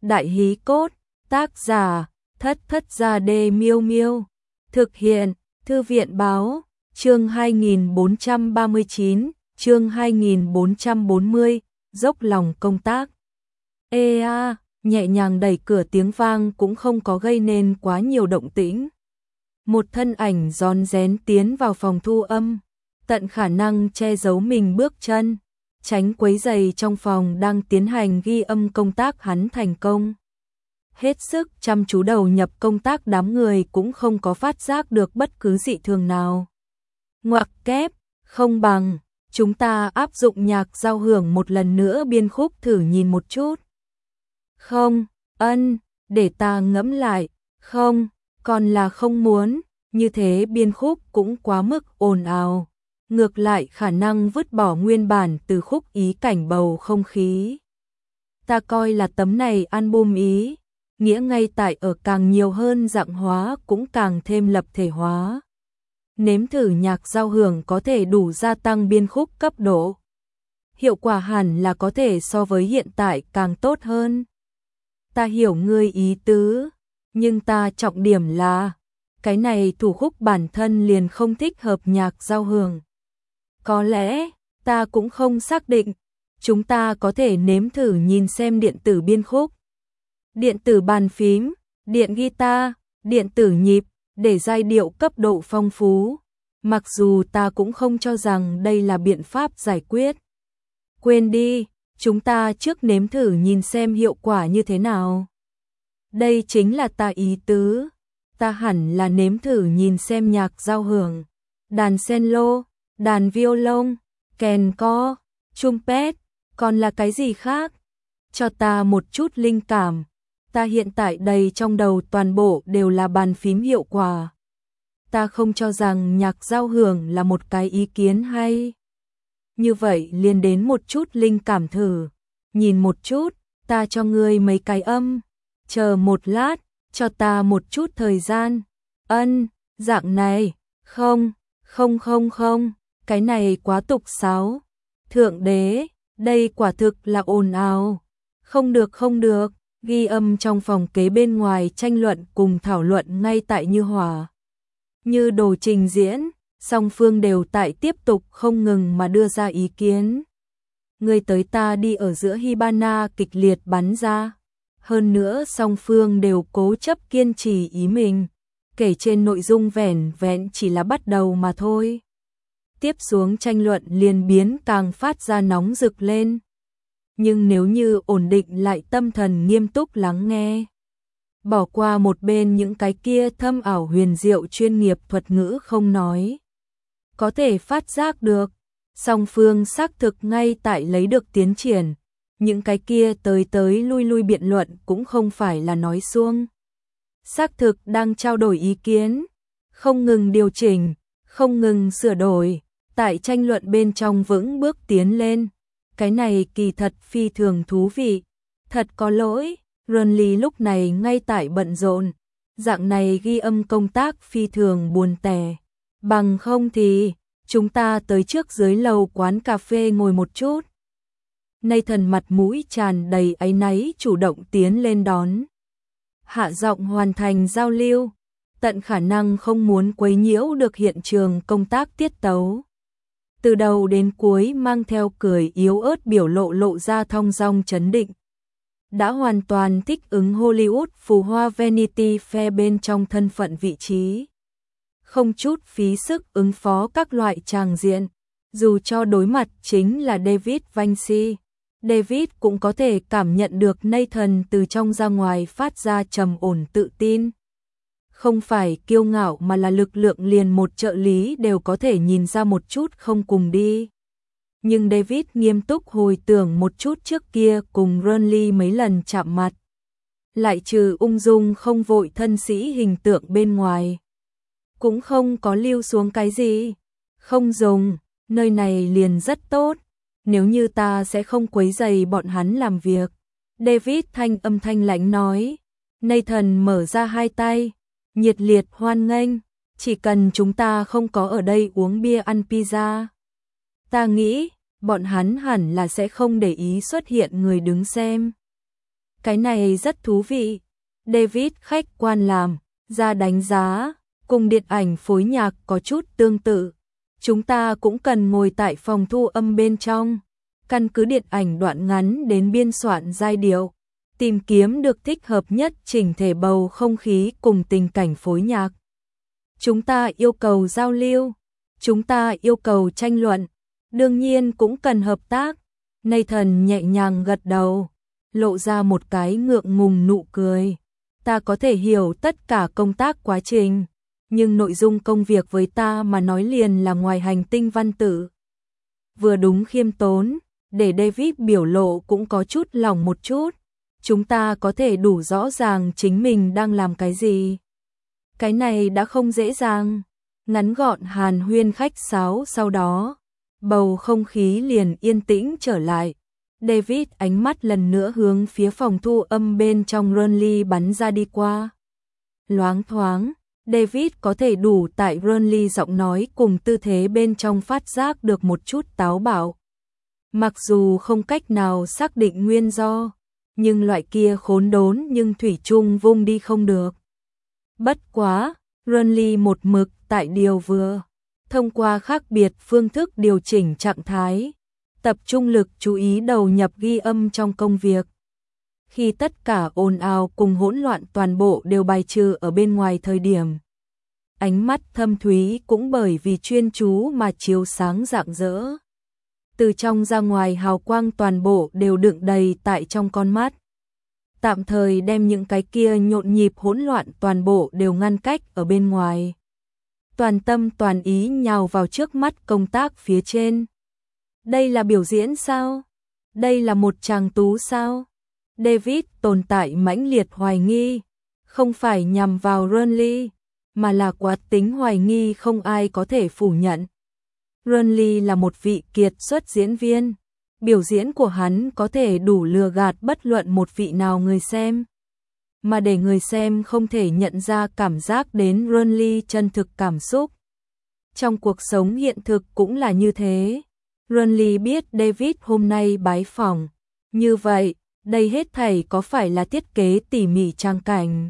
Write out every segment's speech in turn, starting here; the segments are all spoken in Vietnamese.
Đại hí cốt, tác giả, Thất Thất Gia Đê Miêu Miêu. Thực hiện, Thư viện báo, chương 2439, chương 2440, dốc lòng công tác. Ê a, nhẹ nhàng đẩy cửa tiếng vang cũng không có gây nên quá nhiều động tĩnh. Một thân ảnh rón rén tiến vào phòng thu âm, tận khả năng che giấu mình bước chân, tránh quấy rầy trong phòng đang tiến hành ghi âm công tác hắn thành công. Hết sức chăm chú đầu nhập công tác, đám người cũng không có phát giác được bất cứ dị thường nào. Ngoặc kép, không bằng, chúng ta áp dụng nhạc giao hưởng một lần nữa biên khúc thử nhìn một chút. Không, để ta ngẫm lại, không, còn là không muốn, như thế biên khúc cũng quá mức ồn ào. Ngược lại khả năng vứt bỏ nguyên bản từ khúc ý cảnh bầu không khí. Ta coi là tấm này album ý, nghĩa ngay tại ở càng nhiều hơn dạng hóa cũng càng thêm lập thể hóa. Nếm thử nhạc giao hưởng có thể đủ gia tăng biên khúc cấp độ. Hiệu quả hẳn là có thể so với hiện tại càng tốt hơn. Ta hiểu ngươi ý tứ, nhưng ta trọng điểm là, cái này thủ khúc bản thân liền không thích hợp nhạc giao hưởng. Có lẽ, ta cũng không xác định, chúng ta có thể nếm thử nhìn xem điện tử biên khúc. Điện tử bàn phím, điện guitar, điện tử nhịp, để giai điệu cấp độ phong phú. Mặc dù ta cũng không cho rằng đây là biện pháp giải quyết. Quên đi, chúng ta trước nếm thử nhìn xem hiệu quả như thế nào. Đây chính là ta ý tứ. Ta hẳn là nếm thử nhìn xem nhạc giao hưởng, đàn cello, đàn violon, kèn co, trumpet, còn là cái gì khác. Cho ta một chút linh cảm. Ta hiện tại đầy trong đầu toàn bộ đều là bàn phím hiệu quả. Ta không cho rằng nhạc giao hưởng là một cái ý kiến hay. Như vậy liền đến một chút linh cảm thử. Nhìn một chút, ta cho ngươi mấy cái âm. Chờ một lát, cho ta một chút thời gian. Dạng này, không, cái này quá tục sáo. Thượng đế, đây quả thực là ồn ào. Không được, ghi âm trong phòng kế bên ngoài tranh luận cùng thảo luận ngay tại như hỏa. Như đồ trình diễn, song phương đều tại tiếp tục không ngừng mà đưa ra ý kiến. Người tới ta đi ở giữa Hibana kịch liệt bắn ra. Hơn nữa song phương đều cố chấp kiên trì ý mình, kể trên nội dung vẻn vẹn chỉ là bắt đầu mà thôi. Tiếp xuống tranh luận liền biến càng phát ra nóng rực lên. Nhưng nếu như ổn định lại tâm thần nghiêm túc lắng nghe, bỏ qua một bên những cái kia thâm ảo huyền diệu chuyên nghiệp thuật ngữ không nói, có thể phát giác được, song phương xác thực ngay tại lấy được tiến triển. Những cái kia tới lui biện luận cũng không phải là nói suông. Xác thực đang trao đổi ý kiến, không ngừng điều chỉnh, không ngừng sửa đổi, tại tranh luận bên trong vững bước tiến lên. Cái này kỳ thật phi thường thú vị. Thật có lỗi, Runly lúc này ngay tại bận rộn. Dạng này ghi âm công tác phi thường buồn tẻ. Bằng không thì, chúng ta tới trước dưới lầu quán cà phê ngồi một chút. Nathan mặt mũi tràn đầy áy náy chủ động tiến lên đón. Hạ giọng hoàn thành giao lưu, tận khả năng không muốn quấy nhiễu được hiện trường công tác tiết tấu. Từ đầu đến cuối mang theo cười yếu ớt, biểu lộ ra thong dong trấn định. Đã hoàn toàn thích ứng Hollywood phù hoa Vanity Fair bên trong thân phận vị trí. Không chút phí sức ứng phó các loại tràng diện, dù cho đối mặt chính là David Vinci. David cũng có thể cảm nhận được Nathan từ trong ra ngoài phát ra trầm ổn tự tin. Không phải kiêu ngạo mà là lực lượng, liền một trợ lý đều có thể nhìn ra một chút không cùng đi. Nhưng David nghiêm túc hồi tưởng một chút trước kia cùng Runly mấy lần chạm mặt. Lại trừ ung dung không vội thân sĩ hình tượng bên ngoài, cũng không có lưu xuống cái gì. Không dùng, nơi này liền rất tốt. Nếu như ta sẽ không quấy rầy bọn hắn làm việc. David âm thanh lãnh nói. Nathan mở ra hai tay, nhiệt liệt hoan nghênh. Chỉ cần chúng ta không có ở đây uống bia ăn pizza, ta nghĩ bọn hắn hẳn là sẽ không để ý xuất hiện người đứng xem. Cái này rất thú vị. David khách quan làm ra đánh giá, cùng điện ảnh phối nhạc có chút tương tự. Chúng ta cũng cần ngồi tại phòng thu âm bên trong, căn cứ điện ảnh đoạn ngắn đến biên soạn giai điệu, tìm kiếm được thích hợp nhất chỉnh thể bầu không khí cùng tình cảnh phối nhạc. Chúng ta yêu cầu giao lưu, chúng ta yêu cầu tranh luận, đương nhiên cũng cần hợp tác. Nathan nhẹ nhàng gật đầu, lộ ra một cái ngượng ngùng nụ cười. Ta có thể hiểu tất cả công tác quá trình, nhưng nội dung công việc với ta mà nói liền là ngoài hành tinh văn tự. Vừa đúng khiêm tốn, để David biểu lộ cũng có chút lòng một chút. Chúng ta có thể đủ rõ ràng chính mình đang làm cái gì. Cái này đã không dễ dàng. Ngắn gọn hàn huyên khách sáo sau đó, bầu không khí liền yên tĩnh trở lại. David ánh mắt lần nữa hướng phía phòng thu âm bên trong Burnley bắn ra đi qua. Loáng thoáng, David có thể đủ tại Burnley giọng nói cùng tư thế bên trong phát giác được một chút táo bạo. Mặc dù không cách nào xác định nguyên do, nhưng loại kia khốn đốn nhưng thủy chung vung đi không được. Bất quá, Burnley một mực tại điều vừa, thông qua khác biệt phương thức điều chỉnh trạng thái, tập trung lực chú ý đầu nhập ghi âm trong công việc. Khi tất cả ồn ào cùng hỗn loạn toàn bộ đều bài trừ ở bên ngoài thời điểm, ánh mắt thâm thúy cũng bởi vì chuyên chú mà chiếu sáng rạng rỡ. Từ trong ra ngoài hào quang toàn bộ đều đựng đầy tại trong con mắt. Tạm thời đem những cái kia nhộn nhịp hỗn loạn toàn bộ đều ngăn cách ở bên ngoài. Toàn tâm toàn ý nhào vào trước mắt công tác phía trên. Đây là biểu diễn sao? Đây là một chàng tú sao? David tồn tại mãnh liệt hoài nghi, không phải nhằm vào Burnley, mà là quán tính hoài nghi không ai có thể phủ nhận. Burnley là một vị kiệt xuất diễn viên, biểu diễn của hắn có thể đủ lừa gạt bất luận một vị nào người xem. Mà để người xem không thể nhận ra cảm giác đến Burnley chân thực cảm xúc. Trong cuộc sống hiện thực cũng là như thế. Burnley biết David hôm nay bái phỏng. Như vậy, đây hết thảy có phải là thiết kế tỉ mỉ trang cảnh?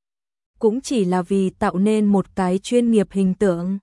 Cũng chỉ là vì tạo nên một cái chuyên nghiệp hình tượng.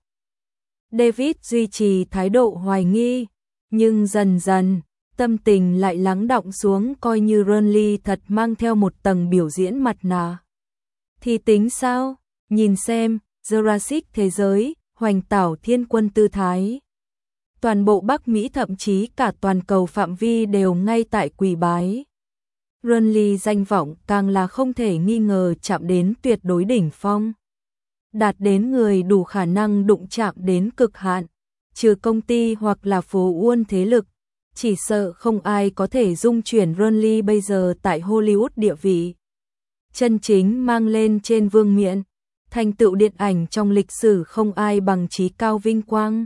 David duy trì thái độ hoài nghi, nhưng dần dần, tâm tình lại lắng đọng xuống, coi như Burnley thật mang theo một tầng biểu diễn mặt nạ. Thì tính sao? Nhìn xem, Jurassic thế giới, hoành tảo thiên quân tư thái. Toàn bộ Bắc Mỹ thậm chí cả toàn cầu phạm vi đều ngay tại quỳ bái. Burnley danh vọng càng là không thể nghi ngờ chạm đến tuyệt đối đỉnh phong. Đạt đến người đủ khả năng đụng chạm đến cực hạn, trừ công ty hoặc là phố Uôn thế lực, chỉ sợ không ai có thể dung chuyển Burnley bây giờ tại Hollywood địa vị. Chân chính mang lên trên vương miện, thành tựu điện ảnh trong lịch sử không ai bằng chí cao vinh quang.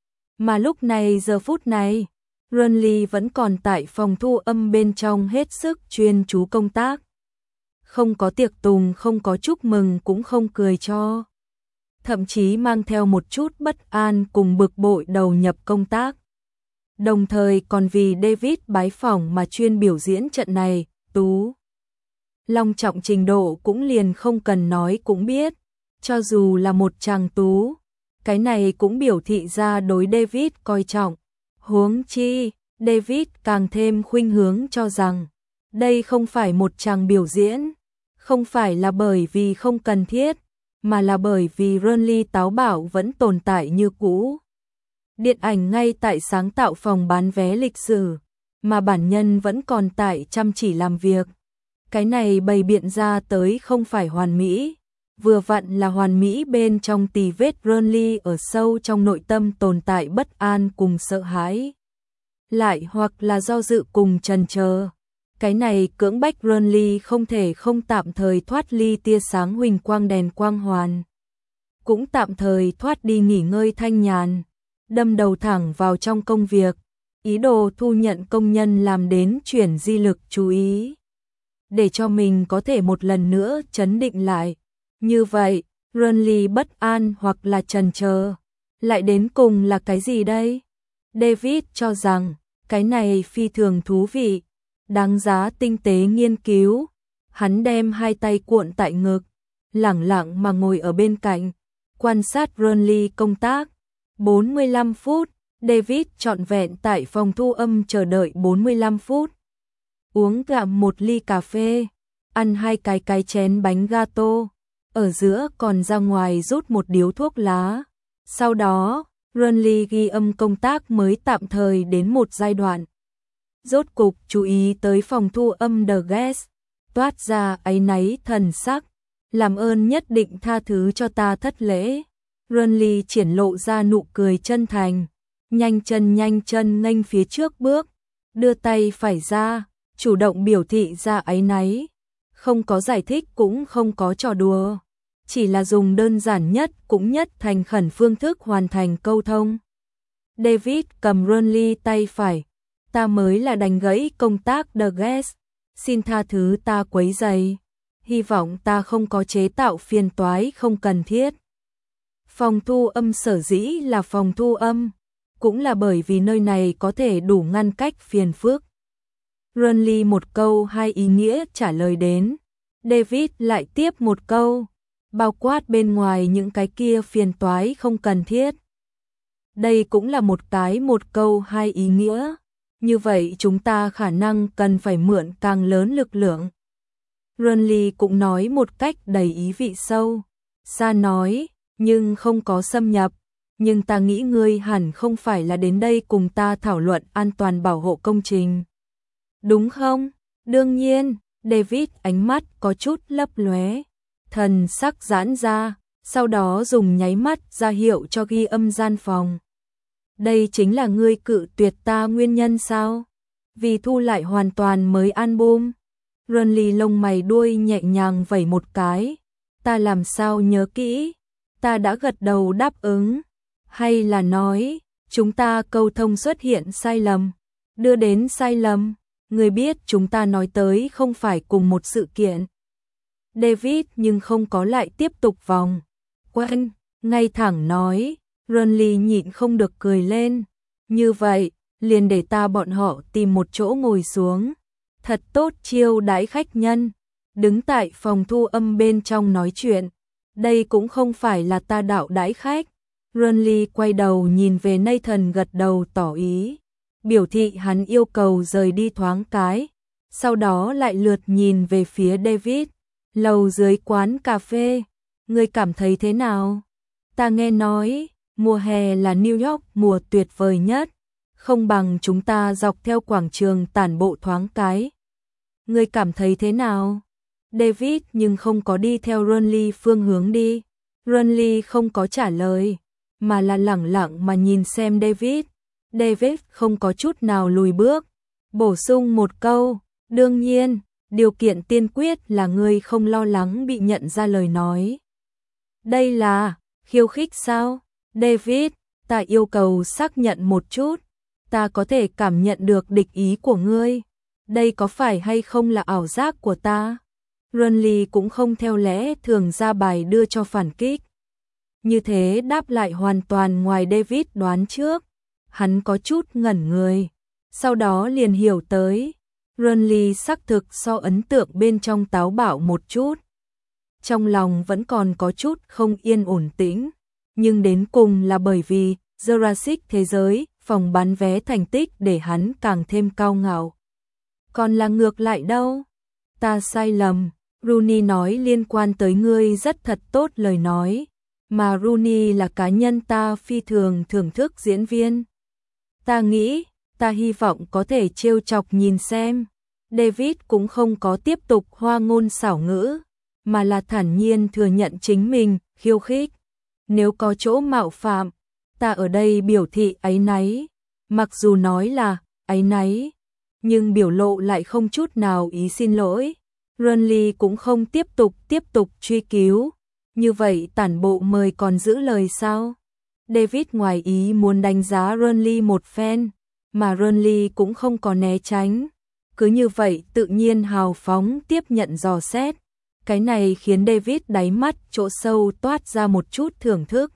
Mà lúc này giờ phút này, Burnley vẫn còn tại phòng thu âm bên trong hết sức chuyên chú công tác. Không có tiệc tùng, không có chúc mừng, cũng không cười cho. Thậm chí mang theo một chút bất an cùng bực bội đầu nhập công tác. Đồng thời còn vì David bái phỏng mà chuyên biểu diễn trận này, tú. Long trọng trình độ cũng liền không cần nói cũng biết. Cho dù là một chàng tú, cái này cũng biểu thị ra đối David coi trọng. Huống chi, David càng thêm khuynh hướng cho rằng, đây không phải một chàng biểu diễn, không phải là bởi vì không cần thiết, mà là bởi vì Burnley táo bạo vẫn tồn tại như cũ. Điện ảnh ngay tại sáng tạo phòng bán vé lịch sử, mà bản nhân vẫn còn tại chăm chỉ làm việc. Cái này bày biện ra tới không phải hoàn mỹ, vừa vặn là hoàn mỹ bên trong tì vết Burnley ở sâu trong nội tâm tồn tại bất an cùng sợ hãi. Lại hoặc là do dự cùng chần chờ. Cái này cưỡng bách Burnley không thể không tạm thời thoát ly tia sáng huỳnh quang đèn quang hoàn. Cũng tạm thời thoát đi nghỉ ngơi thanh nhàn, đâm đầu thẳng vào trong công việc, ý đồ thu nhận công nhân làm đến chuyển di lực chú ý. Để cho mình có thể một lần nữa chấn định lại. Như vậy, Burnley bất an hoặc là chần chờ, lại đến cùng là cái gì đây? David cho rằng, cái này phi thường thú vị, đáng giá tinh tế nghiên cứu, Hắn đem hai tay cuộn tại ngực, lẳng lặng mà ngồi ở bên cạnh, quan sát Burnley công tác. 45 phút, David trọn vẹn tại phòng thu âm chờ đợi 45 phút. Uống gặm một ly cà phê, ăn hai cái chén bánh gato, ở giữa còn ra ngoài rút một điếu thuốc lá. Sau đó, Burnley ghi âm công tác mới tạm thời đến một giai đoạn. Rốt cục chú ý tới phòng thu âm The Guest, toát ra áy náy thần sắc, làm ơn nhất định tha thứ cho ta thất lễ. Burnley triển lộ ra nụ cười chân thành, nhanh chân nghênh phía trước bước, đưa tay phải ra, chủ động biểu thị ra áy náy, không có giải thích cũng không có trò đùa, chỉ là dùng đơn giản nhất cũng nhất thành khẩn phương thức hoàn thành câu thông. David cầm Burnley tay phải, ta mới là đánh gãy công tác The Guest, xin tha thứ ta quấy rầy, hy vọng ta không có chế tạo phiền toái không cần thiết. Phòng thu âm sở dĩ là phòng thu âm, cũng là bởi vì nơi này có thể đủ ngăn cách phiền phức. Burnley một câu hai ý nghĩa trả lời đến, David lại tiếp một câu, bao quát bên ngoài những cái kia phiền toái không cần thiết. Đây cũng là một câu hai ý nghĩa, như vậy chúng ta khả năng cần phải mượn càng lớn lực lượng. Burnley cũng nói một cách đầy ý vị sâu, Sa nói, nhưng không có xâm nhập, nhưng ta nghĩ ngươi hẳn không phải là đến đây cùng ta thảo luận an toàn bảo hộ công trình. Đúng không? Đương nhiên, David ánh mắt có chút lấp lóe, thần sắc giãn ra, sau đó dùng nháy mắt ra hiệu cho ghi âm gian phòng. Đây chính là ngươi cự tuyệt ta nguyên nhân sao? Vì thu lại hoàn toàn mới album. Burnley lông mày đuôi nhẹ nhàng vẩy một cái, ta làm sao nhớ kỹ, ta đã gật đầu đáp ứng, hay là nói, chúng ta câu thông xuất hiện sai lầm, đưa đến sai lầm, người biết chúng ta nói tới không phải cùng một sự kiện. David nhưng không có lại tiếp tục vòng quanh, ngay thẳng nói, Burnley nhịn không được cười lên, như vậy, liền để ta bọn họ tìm một chỗ ngồi xuống, thật tốt chiêu đãi khách nhân, đứng tại phòng thu âm bên trong nói chuyện, đây cũng không phải là ta đạo đãi khách. Burnley quay đầu nhìn về Nathan gật đầu tỏ ý, biểu thị hắn yêu cầu rời đi thoáng cái, sau đó lại lượt nhìn về phía David, lầu dưới quán cà phê, ngươi cảm thấy thế nào? Ta nghe nói, mùa hè là New York mùa tuyệt vời nhất, không bằng chúng ta dọc theo quảng trường tản bộ thoáng cái. Ngươi cảm thấy thế nào? David nhưng không có đi theo Burnley phương hướng đi. Burnley không có trả lời, mà là lẳng lặng mà nhìn xem David. David không có chút nào lùi bước, bổ sung một câu, đương nhiên, điều kiện tiên quyết là ngươi không lo lắng bị nhận ra lời nói. Đây là khiêu khích sao? David, ta yêu cầu xác nhận một chút, ta có thể cảm nhận được địch ý của ngươi. Đây có phải hay không là ảo giác của ta? Burnley cũng không theo lẽ thường ra bài đưa cho phản kích. Như thế đáp lại hoàn toàn ngoài David đoán trước. Hắn có chút ngẩn người, sau đó liền hiểu tới. Burnley xác thực so ấn tượng bên trong táo bạo một chút. Trong lòng vẫn còn có chút không yên ổn tĩnh, nhưng đến cùng là bởi vì Jurassic thế giới, phòng bán vé thành tích để hắn càng thêm cao ngạo. Còn là ngược lại đâu? Ta sai lầm, Rooney nói liên quan tới ngươi rất thật tốt lời nói, mà Rooney là cá nhân ta phi thường thưởng thức diễn viên. Ta nghĩ, ta hy vọng có thể trêu chọc nhìn xem. David cũng không có tiếp tục hoa ngôn xảo ngữ, mà là thản nhiên thừa nhận chính mình khiêu khích. Nếu có chỗ mạo phạm, ta ở đây biểu thị áy náy. Mặc dù nói là áy náy, nhưng biểu lộ lại không chút nào ý xin lỗi. Burnley cũng không tiếp tục truy cứu. Như vậy tản bộ mời còn giữ lời sao? David ngoài ý muốn đánh giá Burnley một phen, mà Burnley cũng không có né tránh. Cứ như vậy tự nhiên hào phóng tiếp nhận dò xét. Cái này khiến David đáy mắt chỗ sâu toát ra một chút thưởng thức.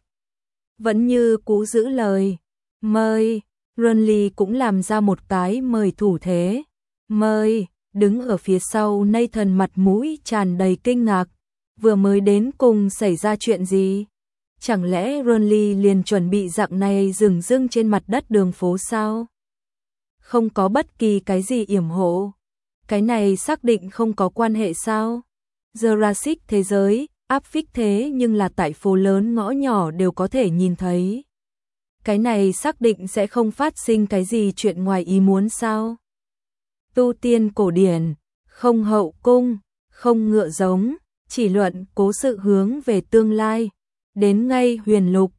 Vẫn như cũ giữ lời. Mời. Burnley cũng làm ra một cái mời thủ thế. Mời. đứng ở phía sau Nathan mặt mũi tràn đầy kinh ngạc, vừa mới đến cùng xảy ra chuyện gì? Chẳng lẽ Ronly liền chuẩn bị dạng này dừng dưng trên mặt đất đường phố sao? Không có bất kỳ cái gì yểm hộ. Cái này xác định không có quan hệ sao? Jurassic thế giới, áp phích thế nhưng là tại phố lớn ngõ nhỏ đều có thể nhìn thấy. Cái này xác định sẽ không phát sinh cái gì chuyện ngoài ý muốn sao? Tu tiên cổ điển, không hậu cung, không ngựa giống, chỉ luận cố sự hướng về tương lai. Đến ngay huyền lục,